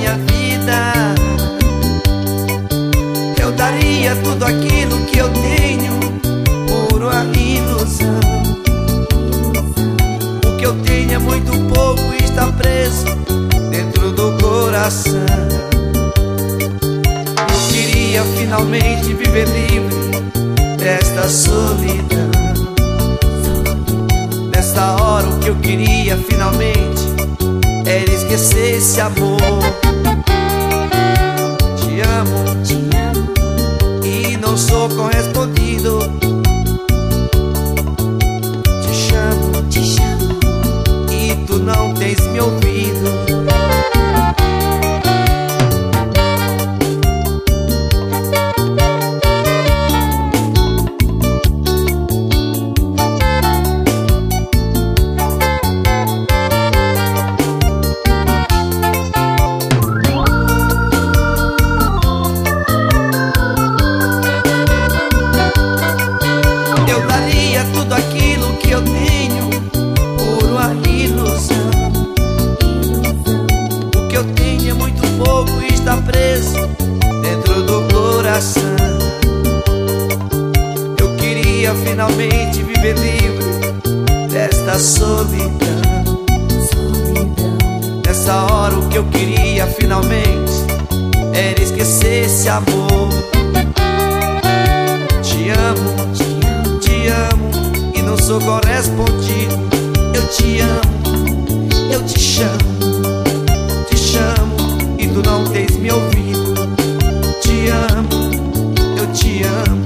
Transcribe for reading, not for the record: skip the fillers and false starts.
minha vida. Eu daria tudo aquilo que eu tenho por uma ilusão. O que eu tenho é muito pouco e está preso dentro do coração. Eu queria finalmente viver livre desta solidão. Nesta hora o que eu queria finalmente era esquecer esse amor. Te amo e não sou correspondido. Te chamo e tu não tens me ouvido. Tudo aquilo que eu tenho por uma ilusão. O que eu tenho é muito pouco e está preso dentro do coração. Eu queria finalmente viver livre desta solidão. Nessa hora o que eu queria finalmente era esquecer esse amor. Te amo e não sou correspondido. Eu te amo, eu te chamo e tu não tens me ouvido. Te amo, eu te amo